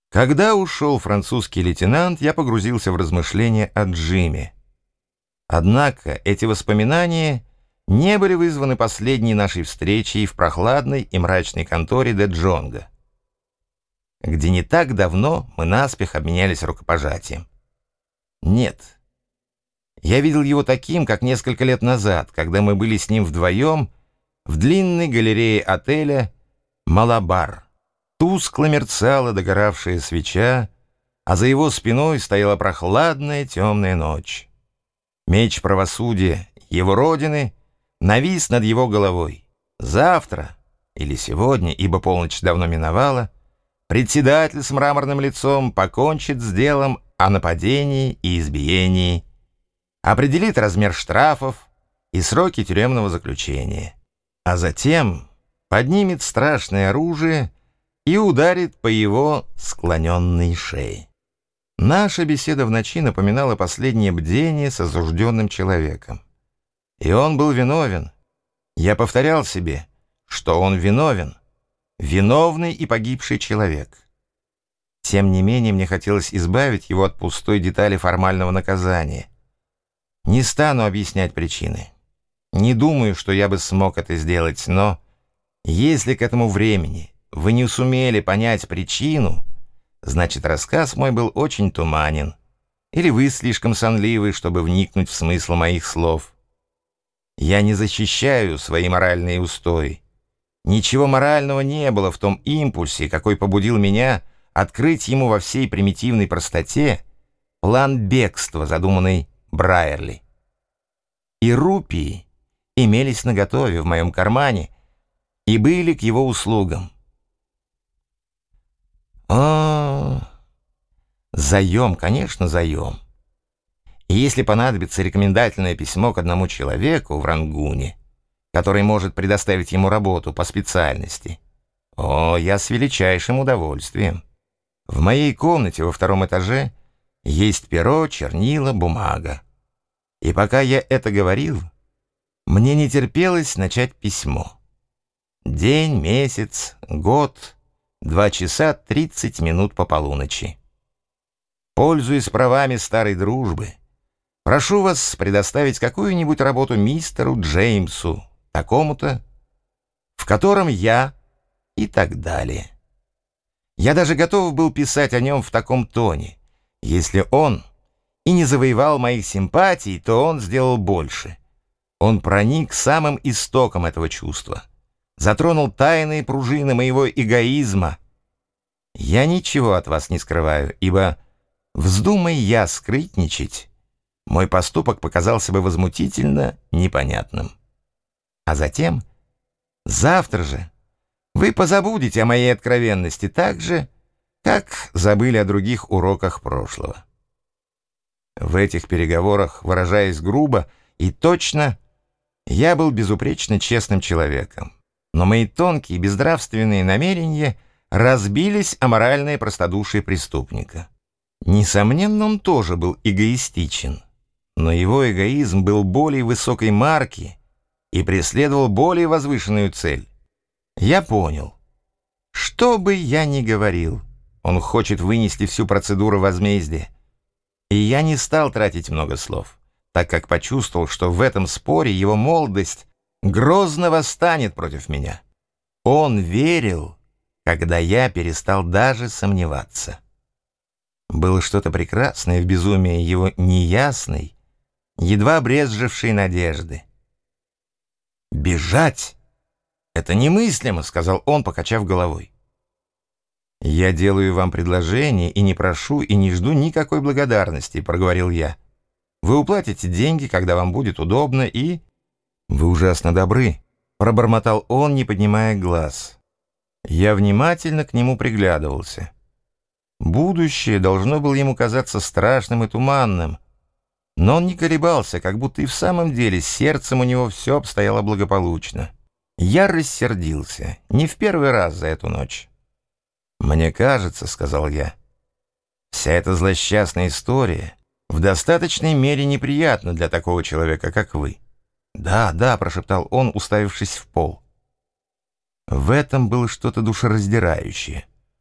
Когда ушел французский лейтенант, я погрузился в размышления о Джиме. Однако эти воспоминания не были вызваны последней нашей встречей в прохладной и мрачной конторе де Джонга, где не так давно мы наспех обменялись рукопожатием. Нет, я видел его таким, как несколько лет назад, когда мы были с ним вдвоем в длинной галерее отеля «Малабар». Тускло мерцала догоравшая свеча, а за его спиной стояла прохладная темная ночь. Меч правосудия его родины навис над его головой. Завтра или сегодня, ибо полночь давно миновала, председатель с мраморным лицом покончит с делом о нападении и избиении, определит размер штрафов и сроки тюремного заключения, а затем поднимет страшное оружие и ударит по его склоненной шее. Наша беседа в ночи напоминала последнее бдение с осужденным человеком. И он был виновен. Я повторял себе, что он виновен, виновный и погибший человек. Тем не менее, мне хотелось избавить его от пустой детали формального наказания. Не стану объяснять причины. Не думаю, что я бы смог это сделать, но если к этому времени вы не сумели понять причину, значит, рассказ мой был очень туманен, или вы слишком сонливы, чтобы вникнуть в смысл моих слов. Я не защищаю свои моральные устои. Ничего морального не было в том импульсе, какой побудил меня открыть ему во всей примитивной простоте план бегства, задуманный Брайерли. И рупии имелись наготове в моем кармане и были к его услугам. Заем, конечно, заем. И если понадобится рекомендательное письмо к одному человеку в Рангуне, который может предоставить ему работу по специальности, я с величайшим удовольствием. В моей комнате во втором этаже есть перо, чернила, бумага. И пока я это говорил, мне не терпелось начать письмо. День, месяц, год, 2 часа 30 минут по полуночи. Пользуясь правами старой дружбы, прошу вас предоставить какую-нибудь работу мистеру Джеймсу, такому-то, в котором я и так далее. Я даже готов был писать о нем в таком тоне. Если он и не завоевал моих симпатий, то он сделал больше. Он проник самым истоком этого чувства, затронул тайные пружины моего эгоизма. Я ничего от вас не скрываю, ибо, вздумай я скрытничать, мой поступок показался бы возмутительно непонятным. А затем, завтра же, вы позабудете о моей откровенности так же, как забыли о других уроках прошлого. В этих переговорах, выражаясь грубо и точно, я был безупречно честным человеком. Но мои тонкие безнравственные намерения разбились о моральное простодушие преступника. Несомненно, он тоже был эгоистичен, но его эгоизм был более высокой марки и преследовал более возвышенную цель. Я понял, что бы я ни говорил, он хочет вынести всю процедуру возмездия. И я не стал тратить много слов, так как почувствовал, что в этом споре его молодость грозно восстанет против меня. Он верил, когда я перестал даже сомневаться. Было что-то прекрасное в безумии его неясной, едва брезжившей надежды. «Бежать! Это немыслимо», — сказал он, покачав головой. «Я делаю вам предложение и не прошу, и не жду никакой благодарности», — проговорил я. «Вы уплатите деньги, когда вам будет удобно, и...» «Вы ужасно добры», — пробормотал он, не поднимая глаз. Я внимательно к нему приглядывался. Будущее должно было ему казаться страшным и туманным, но он не колебался, как будто и в самом деле с сердцем у него все обстояло благополучно. Я рассердился, не в первый раз за эту ночь. «Мне кажется, — сказал я, — вся эта злосчастная история в достаточной мере неприятна для такого человека, как вы». «Да, да», — прошептал он, уставившись в пол. В этом было что-то душераздирающее.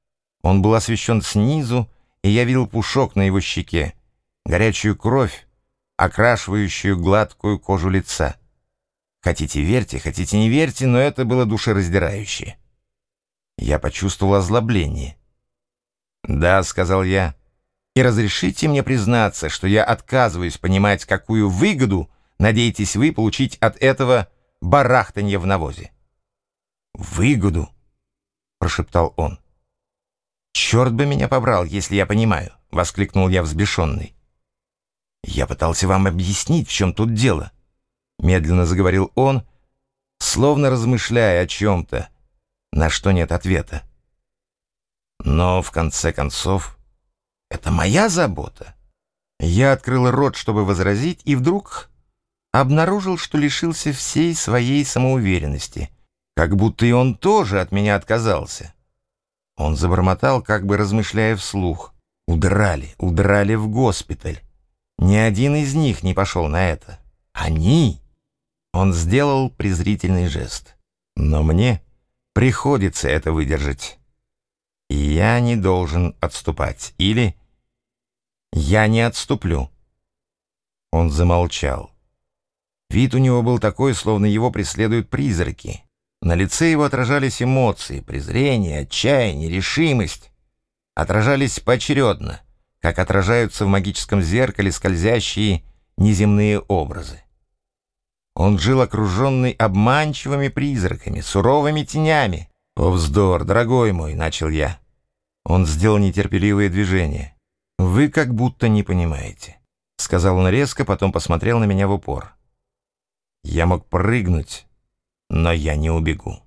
Он был освещен снизу, и я видел пушок на его щеке, горячую кровь, окрашивающую гладкую кожу лица. Хотите верьте, хотите не верьте, но это было душераздирающе. Я почувствовал озлобление. «Да», — сказал я, — «и разрешите мне признаться, что я отказываюсь понимать, какую выгоду надеетесь вы получить от этого барахтанья в навозе». «Выгоду?» — прошептал он. «Черт бы меня побрал, если я понимаю», — воскликнул я взбешенный. «Я пытался вам объяснить, в чем тут дело», — медленно заговорил он, словно размышляя о чем-то, на что нет ответа. «Но, в конце концов, это моя забота». Я открыл рот, чтобы возразить, и вдруг обнаружил, что лишился всей своей самоуверенности, как будто и он тоже от меня отказался. Он забормотал, как бы размышляя вслух. Удрали в госпиталь. Ни один из них не пошел на это. Они! Он сделал презрительный жест. Но мне приходится это выдержать. И я не должен отступать. Или я не отступлю. Он замолчал. Вид у него был такой, словно его преследуют призраки. На лице его отражались эмоции, презрение, отчаяние, решимость. Отражались поочередно, как отражаются в магическом зеркале скользящие неземные образы. Он жил окруженный обманчивыми призраками, суровыми тенями. «О, вздор, дорогой мой!» — начал я. Он сделал нетерпеливые движения. «Вы как будто не понимаете», — сказал он резко, потом посмотрел на меня в упор. «Я мог прыгнуть, но я не убегу».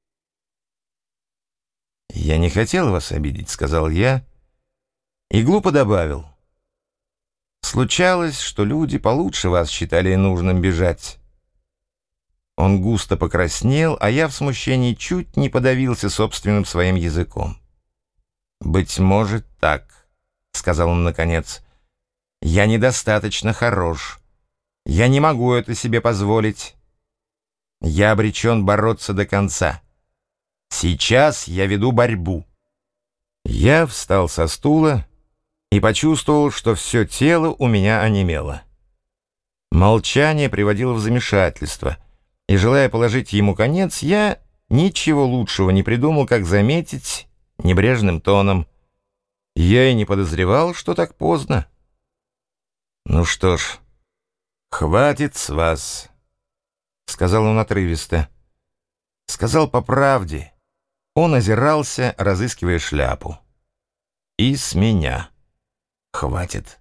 «Я не хотел вас обидеть», — сказал я, и глупо добавил. «Случалось, что люди получше вас считали нужным бежать». Он густо покраснел, а я в смущении чуть не подавился собственным своим языком. «Быть может, так», — сказал он наконец. «Я недостаточно хорош. Я не могу это себе позволить. Я обречен бороться до конца. Сейчас я веду борьбу». Я встал со стула и почувствовал, что все тело у меня онемело. Молчание приводило в замешательство, и, желая положить ему конец, я ничего лучшего не придумал, как заметить небрежным тоном: «Я и не подозревал, что так поздно». «Ну что ж, хватит с вас», — сказал он отрывисто. Сказал по правде. Он озирался, разыскивая шляпу. «И с меня хватит».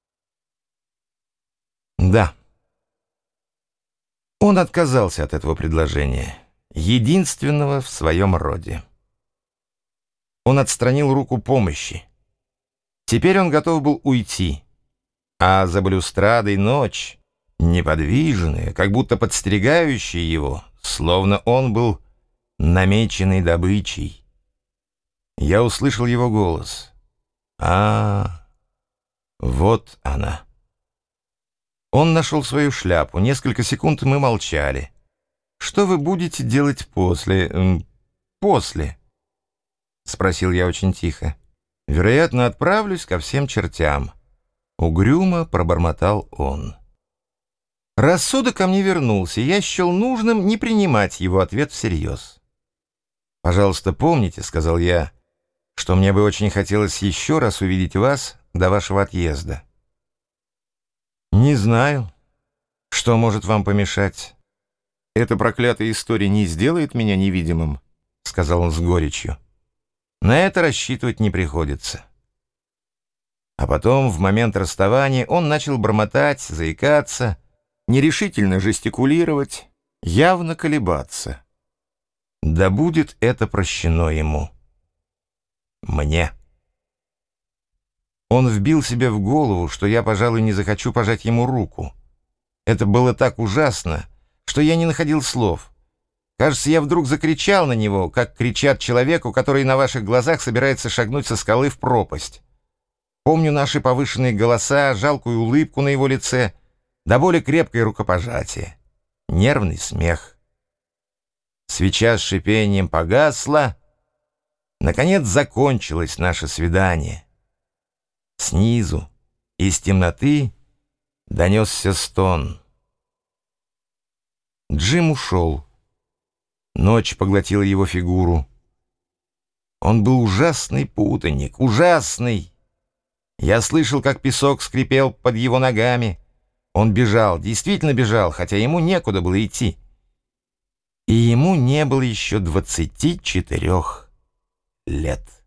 Да. Он отказался от этого предложения, единственного в своем роде. Он отстранил руку помощи. Теперь он готов был уйти, а за балюстрадой ночь, неподвижная, как будто подстерегающая его, словно он был намеченной добычей. Я услышал его голос. Вот она. Он нашел свою шляпу. Несколько секунд мы молчали. «Что вы будете делать после?» «После?» — спросил я очень тихо. «Вероятно, отправлюсь ко всем чертям». Угрюмо пробормотал он. Рассудок ко мне вернулся, и я счел нужным не принимать его ответ всерьез. «Пожалуйста, помните, — сказал я, — что мне бы очень хотелось еще раз увидеть вас до вашего отъезда». «Не знаю, что может вам помешать. Эта проклятая история не сделает меня невидимым», — сказал он с горечью. «На это рассчитывать не приходится». А потом, в момент расставания, он начал бормотать, заикаться, нерешительно жестикулировать, явно колебаться. Да будет это прощено ему. Мне. Он вбил себе в голову, что я, пожалуй, не захочу пожать ему руку. Это было так ужасно, что я не находил слов. Кажется, я вдруг закричал на него, как кричат человеку, который на ваших глазах собирается шагнуть со скалы в пропасть. Помню наши повышенные голоса, жалкую улыбку на его лице, до боли крепкое рукопожатие, нервный смех. Свеча с шипением погасла, Наконец закончилось наше свидание. Снизу, из темноты, донесся стон. Джим ушел. Ночь поглотила его фигуру. Он был ужасный путаник, ужасный. Я слышал, как песок скрипел под его ногами. Он бежал, действительно бежал, хотя ему некуда было идти. И ему не было еще 24 лет.